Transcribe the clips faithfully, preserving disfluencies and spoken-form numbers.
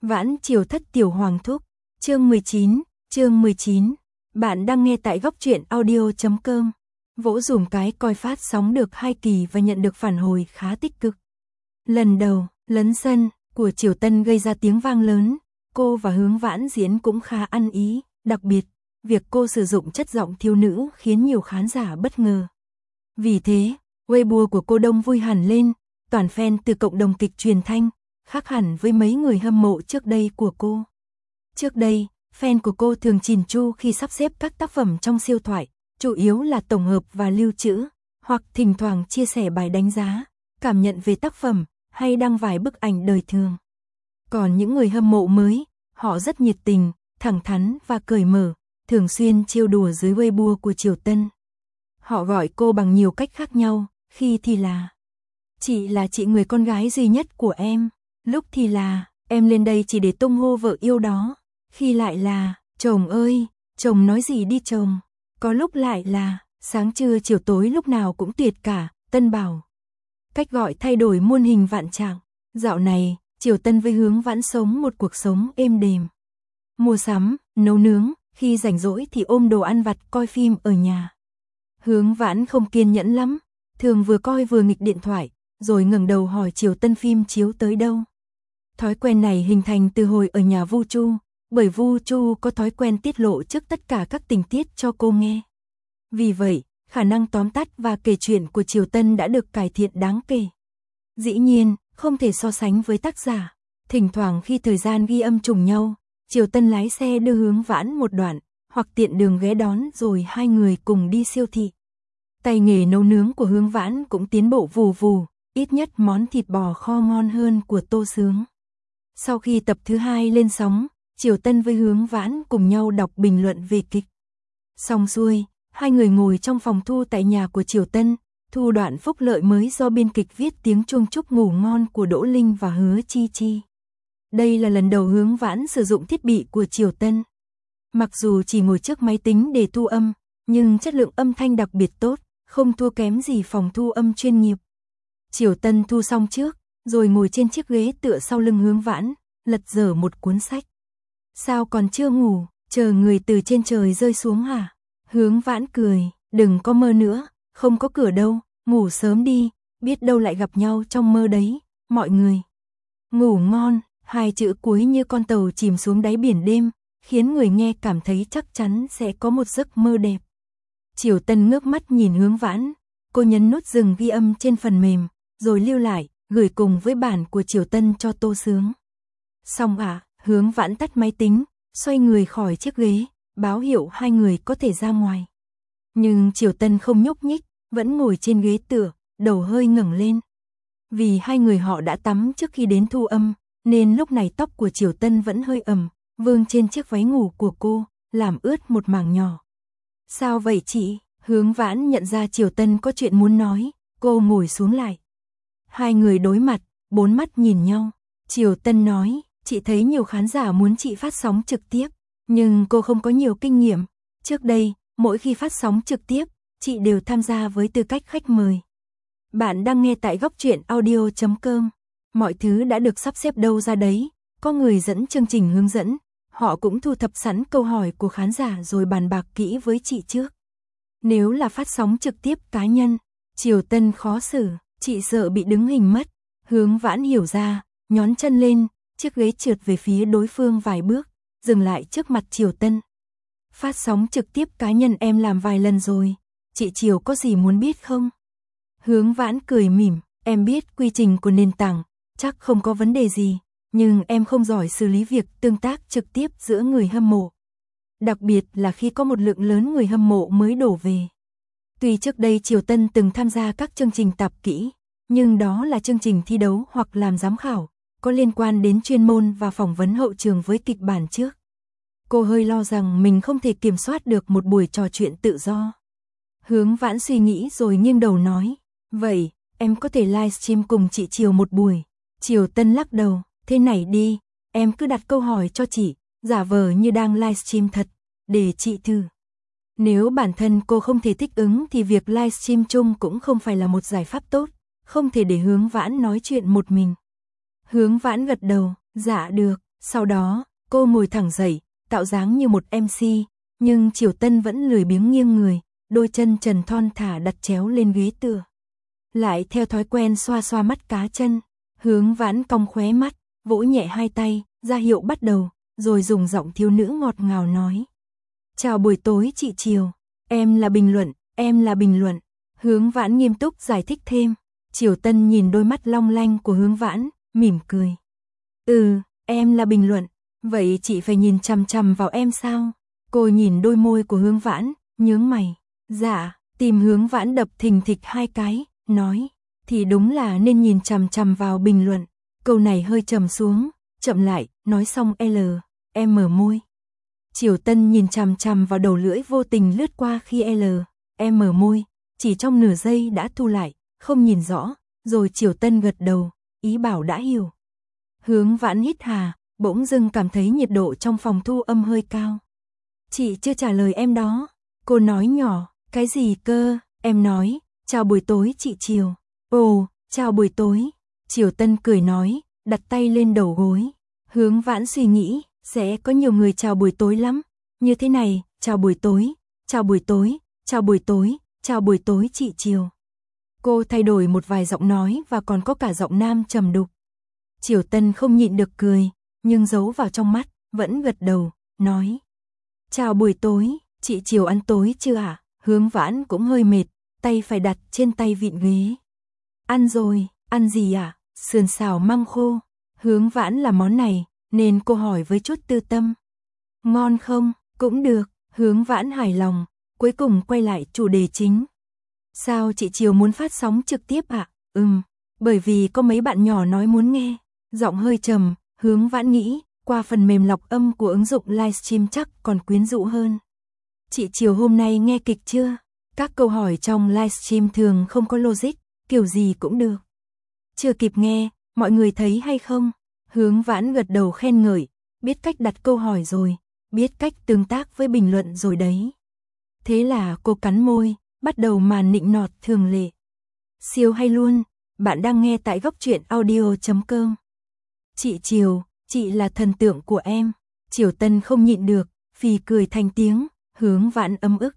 Vãn Triều Thất Tiểu Hoàng Thúc, chương mười chín, chương mười chín. Bạn đang nghe tại góc truyện audio chấm com. Vỗ dùm cái coi phát sóng được hai kỳ và nhận được phản hồi khá tích cực. Lần đầu, lấn sân của Triều Tân gây ra tiếng vang lớn, cô và Hướng Vãn diễn cũng khá ăn ý, đặc biệt, việc cô sử dụng chất giọng thiếu nữ khiến nhiều khán giả bất ngờ. Vì thế, Weibo của cô đông vui hẳn lên, toàn fan từ cộng đồng kịch truyền thanh, khác hẳn với mấy người hâm mộ trước đây của cô. Trước đây, fan của cô thường chỉn chu khi sắp xếp các tác phẩm trong siêu thoại, chủ yếu là tổng hợp và lưu trữ, hoặc thỉnh thoảng chia sẻ bài đánh giá, cảm nhận về tác phẩm, hay đăng vài bức ảnh đời thường. Còn những người hâm mộ mới, họ rất nhiệt tình, thẳng thắn và cởi mở, thường xuyên trêu đùa dưới Weibo của Triều Tân. Họ gọi cô bằng nhiều cách khác nhau, khi thì là chị là chị người con gái duy nhất của em, lúc thì là em lên đây chỉ để tung hô vợ yêu đó, khi lại là chồng ơi, chồng nói gì đi chồng, có lúc lại là sáng trưa chiều tối lúc nào cũng tuyệt cả, Tân bảo. Cách gọi thay đổi muôn hình vạn trạng. Dạo này, Triều Tân với Hướng Vãn sống một cuộc sống êm đềm. Mua sắm, nấu nướng, khi rảnh rỗi thì ôm đồ ăn vặt coi phim ở nhà. Hướng Vãn không kiên nhẫn lắm, thường vừa coi vừa nghịch điện thoại, rồi ngẩng đầu hỏi Triều Tân phim chiếu tới đâu. Thói quen này hình thành từ hồi ở nhà Vu Chu, bởi Vu Chu có thói quen tiết lộ trước tất cả các tình tiết cho cô nghe. Vì vậy, khả năng tóm tắt và kể chuyện của Triều Tân đã được cải thiện đáng kể. Dĩ nhiên, không thể so sánh với tác giả. Thỉnh thoảng khi thời gian ghi âm trùng nhau, Triều Tân lái xe đưa Hướng Vãn một đoạn, hoặc tiện đường ghé đón rồi hai người cùng đi siêu thị. Tay nghề nấu nướng của Hướng Vãn cũng tiến bộ vù vù, ít nhất món thịt bò kho ngon hơn của Tô Sướng. Sau khi tập thứ hai lên sóng, Triều Tân với Hướng Vãn cùng nhau đọc bình luận về kịch. Xong xuôi, hai người ngồi trong phòng thu tại nhà của Triều Tân, thu đoạn phúc lợi mới do biên kịch viết tiếng chuông chúc ngủ ngon của Đỗ Linh và Hứa Chi Chi. Đây là lần đầu Hướng Vãn sử dụng thiết bị của Triều Tân. Mặc dù chỉ ngồi trước máy tính để thu âm, nhưng chất lượng âm thanh đặc biệt tốt, không thua kém gì phòng thu âm chuyên nghiệp. Triều Tân thu xong trước, rồi ngồi trên chiếc ghế tựa sau lưng Hướng Vãn, lật dở một cuốn sách. Sao còn chưa ngủ, chờ người từ trên trời rơi xuống hả? Hướng Vãn cười, đừng có mơ nữa, không có cửa đâu, ngủ sớm đi, biết đâu lại gặp nhau trong mơ đấy, mọi người. Ngủ ngon, hai chữ cuối như con tàu chìm xuống đáy biển đêm, khiến người nghe cảm thấy chắc chắn sẽ có một giấc mơ đẹp. Triều Tân ngước mắt nhìn Hướng Vãn, cô nhấn nút dừng ghi âm trên phần mềm, rồi lưu lại, gửi cùng với bản của Triều Tân cho Tô Sướng. Xong ạ, à, Hướng Vãn tắt máy tính, xoay người khỏi chiếc ghế, báo hiệu hai người có thể ra ngoài. Nhưng Triều Tân không nhúc nhích, vẫn ngồi trên ghế tựa, đầu hơi ngẩng lên. Vì hai người họ đã tắm trước khi đến thu âm, nên lúc này tóc của Triều Tân vẫn hơi ẩm, vương trên chiếc váy ngủ của cô, làm ướt một mảng nhỏ. Sao vậy chị? Hướng Vãn nhận ra Triều Tân có chuyện muốn nói, cô ngồi xuống lại. Hai người đối mặt, bốn mắt nhìn nhau. Triều Tân nói, chị thấy nhiều khán giả muốn chị phát sóng trực tiếp, nhưng cô không có nhiều kinh nghiệm. Trước đây, mỗi khi phát sóng trực tiếp, chị đều tham gia với tư cách khách mời. Bạn đang nghe tại góc truyện audio chấm com. Mọi thứ đã được sắp xếp đâu ra đấy, có người dẫn chương trình hướng dẫn, họ cũng thu thập sẵn câu hỏi của khán giả rồi bàn bạc kỹ với chị trước. Nếu là phát sóng trực tiếp cá nhân, Triều Tân khó xử, chị sợ bị đứng hình mất. Hướng Vãn hiểu ra, nhón chân lên, chiếc ghế trượt về phía đối phương vài bước, dừng lại trước mặt Triều Tân. Phát sóng trực tiếp cá nhân em làm vài lần rồi, chị Triều có gì muốn biết không? Hướng Vãn cười mỉm, em biết quy trình của nền tảng, chắc không có vấn đề gì, nhưng em không giỏi xử lý việc tương tác trực tiếp giữa người hâm mộ. Đặc biệt là khi có một lượng lớn người hâm mộ mới đổ về. Tuy trước đây Triều Tân từng tham gia các chương trình tạp kỹ, nhưng đó là chương trình thi đấu hoặc làm giám khảo, có liên quan đến chuyên môn và phỏng vấn hậu trường với kịch bản trước. Cô hơi lo rằng mình không thể kiểm soát được một buổi trò chuyện tự do. Hướng Vãn suy nghĩ rồi nghiêng đầu nói, vậy, em có thể livestream cùng chị Triều một buổi. Triều Tân lắc đầu, thế này đi, em cứ đặt câu hỏi cho chị, giả vờ như đang livestream thật, để chị thử. Nếu bản thân cô không thể thích ứng thì việc livestream chung cũng không phải là một giải pháp tốt, không thể để Hướng Vãn nói chuyện một mình. Hướng Vãn gật đầu, dạ được, Sau đó, cô ngồi thẳng dậy, tạo dáng như một em xê, nhưng Triều Tân vẫn lười biếng nghiêng người, đôi chân trần thon thả đặt chéo lên ghế tựa. Lại theo thói quen xoa xoa mắt cá chân, Hướng Vãn cong khóe mắt, vỗ nhẹ hai tay, ra hiệu bắt đầu, rồi dùng giọng thiếu nữ ngọt ngào nói. Chào buổi tối chị Triều, em là Bình Luận, em là Bình Luận. Hướng Vãn nghiêm túc giải thích thêm. Triều Tân nhìn đôi mắt long lanh của Hướng Vãn, mỉm cười. Ừ, em là Bình Luận, vậy chị phải nhìn chằm chằm vào em sao? Cô nhìn đôi môi của Hướng Vãn, nhướng mày. Dạ, tìm Hướng Vãn đập thình thịch hai cái, nói. Thì đúng là nên nhìn chằm chằm vào Bình Luận. Câu này hơi trầm xuống, chậm lại, nói xong L, em mở môi. Triều Tân nhìn chằm chằm vào đầu lưỡi vô tình lướt qua khi L, em mở môi, chỉ trong nửa giây đã thu lại, không nhìn rõ, rồi Triều Tân gật đầu, ý bảo đã hiểu. Hướng Vãn hít hà, bỗng dưng cảm thấy nhiệt độ trong phòng thu âm hơi cao. Chị chưa trả lời em đó. Cô nói nhỏ, cái gì cơ? Em nói, chào buổi tối chị Triều. Ồ, chào buổi tối. Triều Tân cười nói, đặt tay lên đầu gối. Hướng Vãn suy nghĩ, sẽ có nhiều người chào buổi tối lắm. Như thế này, chào buổi tối, chào buổi tối, chào buổi tối, chào buổi tối chị Triều. Cô thay đổi một vài giọng nói và còn có cả giọng nam trầm đục. Triều Tân không nhịn được cười, nhưng giấu vào trong mắt, vẫn gật đầu, nói. Chào buổi tối, chị Triều ăn tối chưa ạ? À? Hướng Vãn cũng hơi mệt, tay phải đặt trên tay vịn ghế. Ăn rồi, ăn gì ạ? À? Sườn xào măng khô. Hướng Vãn là món này, nên cô hỏi với chút tư tâm. Ngon không? Cũng được, Hướng Vãn hài lòng, cuối cùng quay lại chủ đề chính. Sao chị Triều muốn phát sóng trực tiếp ạ? À? Ừm, bởi vì có mấy bạn nhỏ nói muốn nghe. Giọng hơi trầm, Hướng Vãn nghĩ, qua phần mềm lọc âm của ứng dụng livestream chắc còn quyến rũ hơn. Chị Triều hôm nay nghe kịch chưa? Các câu hỏi trong livestream thường không có logic, kiểu gì cũng được. Chưa kịp nghe, mọi người thấy hay không? Hướng Vãn gật đầu khen ngợi, biết cách đặt câu hỏi rồi, biết cách tương tác với bình luận rồi đấy. Thế là cô cắn môi, bắt đầu màn nịnh nọt thường lệ. Siêu hay luôn, bạn đang nghe tại góc truyện audio chấm com. Chị Triều, chị là thần tượng của em. Triều Tân không nhịn được, phì cười thành tiếng, Hướng Vãn ấm ức.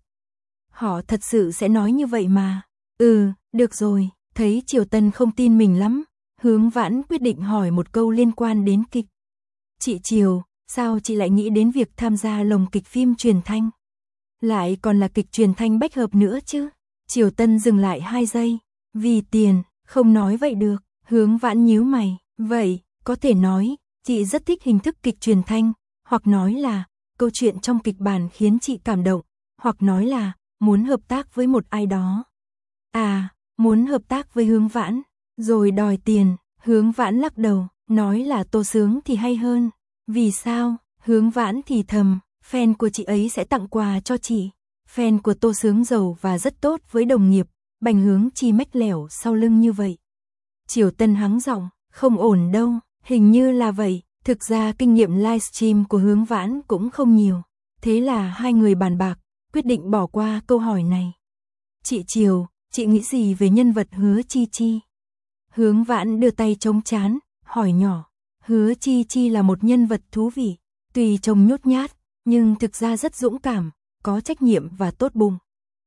Họ thật sự sẽ nói như vậy mà. Ừ, được rồi, thấy Triều Tân không tin mình lắm, Hướng Vãn quyết định hỏi một câu liên quan đến kịch. Chị Triều, sao chị lại nghĩ đến việc tham gia lồng kịch phim truyền thanh? Lại còn là kịch truyền thanh bách hợp nữa chứ? Triều Tân dừng lại hai giây. Vì tiền, không nói vậy được. Hướng Vãn nhíu mày. Vậy, có thể nói, chị rất thích hình thức kịch truyền thanh, hoặc nói là, câu chuyện trong kịch bản khiến chị cảm động, hoặc nói là, muốn hợp tác với một ai đó. À, muốn hợp tác với Hướng Vãn, rồi đòi tiền. Hướng Vãn lắc đầu, nói là Tô Sướng thì hay hơn. Vì sao? Hướng Vãn thì thầm, fan của chị ấy sẽ tặng quà cho chị. Fan của Tô Sướng giàu và rất tốt với đồng nghiệp, Bành Hướng chi mách lẻo sau lưng như vậy. Triều Tân hắng giọng, không ổn đâu, hình như là vậy. Thực ra kinh nghiệm livestream của Hướng Vãn cũng không nhiều. Thế là hai người bàn bạc, quyết định bỏ qua câu hỏi này. Chị Triều, chị nghĩ gì về nhân vật Hứa Chi Chi? Hướng Vãn đưa tay chống trán, hỏi nhỏ. Hứa Chi Chi là một nhân vật thú vị, tuy trông nhút nhát, nhưng thực ra rất dũng cảm, có trách nhiệm và tốt bụng.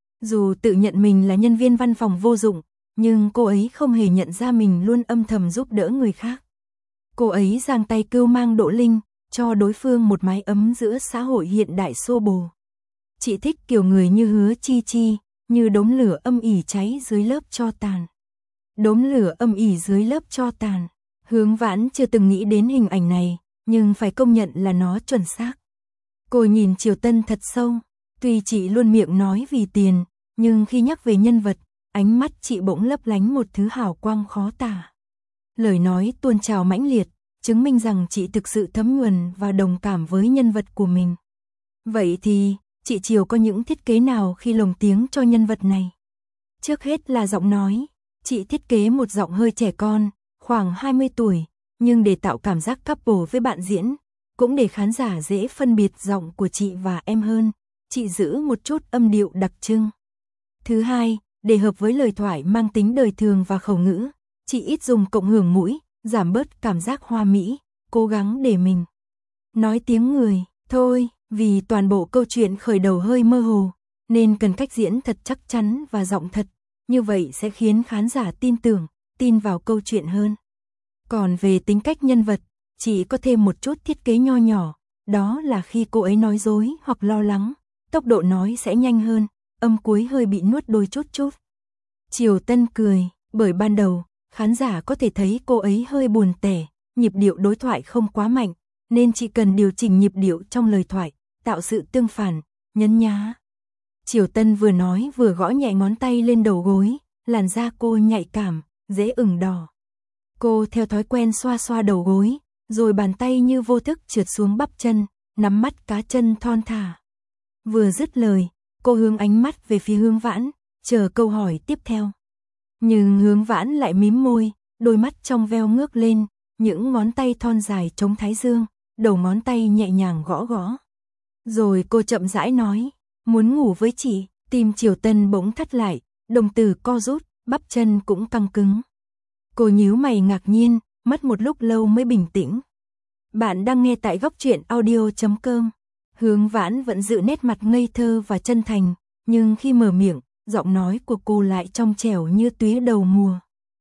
Dù tự nhận mình là nhân viên văn phòng vô dụng, nhưng cô ấy không hề nhận ra mình luôn âm thầm giúp đỡ người khác. Cô ấy giang tay cưu mang Đỗ Linh, cho đối phương một mái ấm giữa xã hội hiện đại xô bồ. Chị thích kiểu người như Hứa Chi Chi, như đống lửa âm ỉ cháy dưới lớp tro tàn. Đống lửa âm ỉ dưới lớp tro tàn. Hướng Vãn chưa từng nghĩ đến hình ảnh này, nhưng phải công nhận là nó chuẩn xác. Cô nhìn Triều Tân thật sâu, tuy chị luôn miệng nói vì tiền, nhưng khi nhắc về nhân vật, ánh mắt chị bỗng lấp lánh một thứ hào quang khó tả. Lời nói tuôn trào mãnh liệt, chứng minh rằng chị thực sự thấm nhuần và đồng cảm với nhân vật của mình. Vậy thì, chị Triều có những thiết kế nào khi lồng tiếng cho nhân vật này? Trước hết là giọng nói, chị thiết kế một giọng hơi trẻ con, khoảng hai mươi tuổi, nhưng để tạo cảm giác couple với bạn diễn, cũng để khán giả dễ phân biệt giọng của chị và em hơn, chị giữ một chút âm điệu đặc trưng. Thứ hai, để hợp với lời thoại mang tính đời thường và khẩu ngữ, chị ít dùng cộng hưởng mũi, giảm bớt cảm giác hoa mỹ, cố gắng để mình nói tiếng người, thôi, vì toàn bộ câu chuyện khởi đầu hơi mơ hồ, nên cần cách diễn thật chắc chắn và giọng thật, như vậy sẽ khiến khán giả tin tưởng, tin vào câu chuyện hơn. Còn về tính cách nhân vật, chỉ có thêm một chút thiết kế nho nhỏ, đó là khi cô ấy nói dối hoặc lo lắng, tốc độ nói sẽ nhanh hơn, âm cuối hơi bị nuốt đôi chút chút. Triều Tân cười, bởi ban đầu, khán giả có thể thấy cô ấy hơi buồn tẻ, nhịp điệu đối thoại không quá mạnh, nên chỉ cần điều chỉnh nhịp điệu trong lời thoại, tạo sự tương phản, nhấn nhá. Triều Tân vừa nói vừa gõ nhẹ ngón tay lên đầu gối, làn da cô nhạy cảm, dễ ửng đỏ. Cô theo thói quen xoa xoa đầu gối, rồi bàn tay như vô thức trượt xuống bắp chân, nắm mắt cá chân thon thả. Vừa dứt lời, cô hướng ánh mắt về phía Hướng Vãn, chờ câu hỏi tiếp theo. Nhưng Hướng Vãn lại mím môi, đôi mắt trong veo ngước lên, những ngón tay thon dài chống thái dương, đầu ngón tay nhẹ nhàng gõ gõ. Rồi cô chậm rãi nói, muốn ngủ với chị, tim Triều Tân bỗng thắt lại, đồng tử co rút, bắp chân cũng căng cứng. Cô nhíu mày ngạc nhiên, mất một lúc lâu mới bình tĩnh. Bạn đang nghe tại góc truyện audio chấm com. Hướng Vãn vẫn giữ nét mặt ngây thơ và chân thành, nhưng khi mở miệng, giọng nói của cô lại trong trẻo như tuế đầu mùa.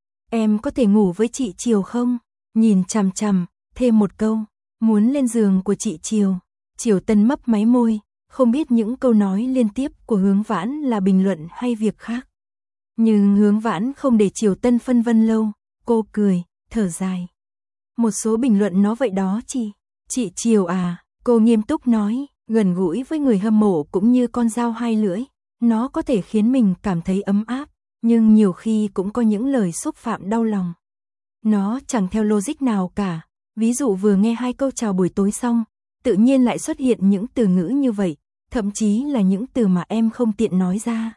Em có thể ngủ với chị Triều không? Nhìn chằm chằm, thêm một câu, muốn lên giường của chị Triều. Triều Tân mấp máy môi, không biết những câu nói liên tiếp của Hướng Vãn là bình luận hay việc khác. Nhưng Hướng Vãn không để Triều Tân phân vân lâu, cô cười, thở dài. Một số bình luận nó vậy đó chị. Chị Triều à, cô nghiêm túc nói, gần gũi với người hâm mộ cũng như con dao hai lưỡi. Nó có thể khiến mình cảm thấy ấm áp, nhưng nhiều khi cũng có những lời xúc phạm đau lòng. Nó chẳng theo logic nào cả, ví dụ vừa nghe hai câu chào buổi tối xong, tự nhiên lại xuất hiện những từ ngữ như vậy, thậm chí là những từ mà em không tiện nói ra.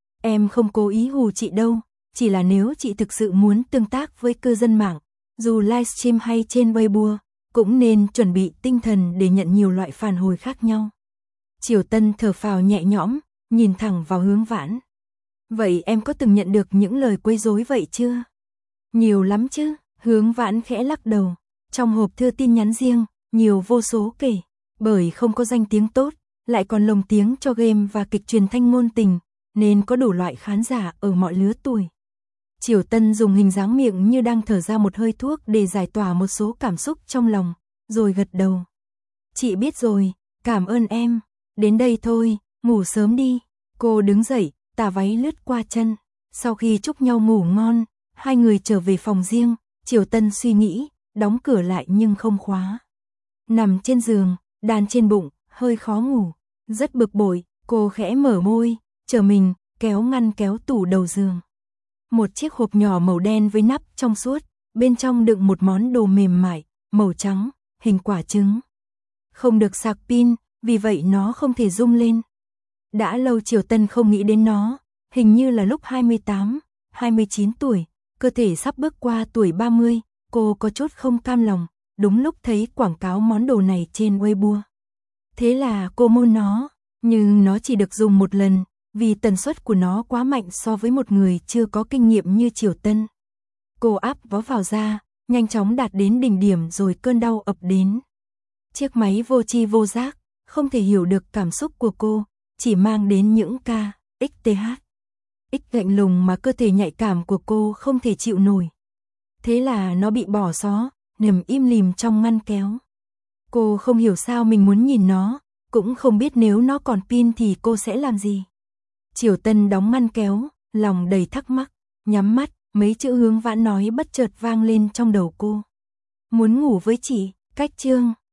Em không cố ý hù chị đâu, chỉ là nếu chị thực sự muốn tương tác với cư dân mạng, dù livestream hay trên Weibo, cũng nên chuẩn bị tinh thần để nhận nhiều loại phản hồi khác nhau. Triều Tân thở phào nhẹ nhõm, nhìn thẳng vào Hướng Vãn. Vậy em có từng nhận được những lời quấy rối vậy chưa? Nhiều lắm chứ, Hướng Vãn khẽ lắc đầu. Trong hộp thư tin nhắn riêng, nhiều vô số kể, bởi không có danh tiếng tốt, lại còn lồng tiếng cho game và kịch truyền thanh ngôn tình, nên có đủ loại khán giả ở mọi lứa tuổi. Triều Tân dùng hình dáng miệng như đang thở ra một hơi thuốc để giải tỏa một số cảm xúc trong lòng, rồi gật đầu. Chị biết rồi, cảm ơn em, đến đây thôi, ngủ sớm đi. Cô đứng dậy, tà váy lướt qua chân, sau khi chúc nhau ngủ ngon, hai người trở về phòng riêng, Triều Tân suy nghĩ, đóng cửa lại nhưng không khóa. Nằm trên giường, đàn trên bụng, hơi khó ngủ, rất bực bội, cô khẽ mở môi, chờ mình, kéo ngăn kéo tủ đầu giường. Một chiếc hộp nhỏ màu đen với nắp trong suốt, bên trong đựng một món đồ mềm mại, màu trắng, hình quả trứng. Không được sạc pin, vì vậy nó không thể rung lên. Đã lâu Triều Tân không nghĩ đến nó, hình như là lúc hai mươi tám, hai mươi chín tuổi, cơ thể sắp bước qua tuổi ba mươi, cô có chút không cam lòng, đúng lúc thấy quảng cáo món đồ này trên Weibo. Thế là cô mua nó, nhưng nó chỉ được dùng một lần, vì tần suất của nó quá mạnh so với một người chưa có kinh nghiệm như Triều Tân. Cô áp nó vào da, nhanh chóng đạt đến đỉnh điểm rồi cơn đau ập đến. Chiếc máy vô tri vô giác, không thể hiểu được cảm xúc của cô, chỉ mang đến những ca, ích tê hát. Ích lạnh lùng mà cơ thể nhạy cảm của cô không thể chịu nổi. Thế là nó bị bỏ xó, nằm im lìm trong ngăn kéo. Cô không hiểu sao mình muốn nhìn nó, cũng không biết nếu nó còn pin thì cô sẽ làm gì. Triều Tân đóng ngăn kéo, lòng đầy thắc mắc, nhắm mắt, mấy chữ Hướng Vãn nói bất chợt vang lên trong đầu cô. Muốn ngủ với chị, cách chương.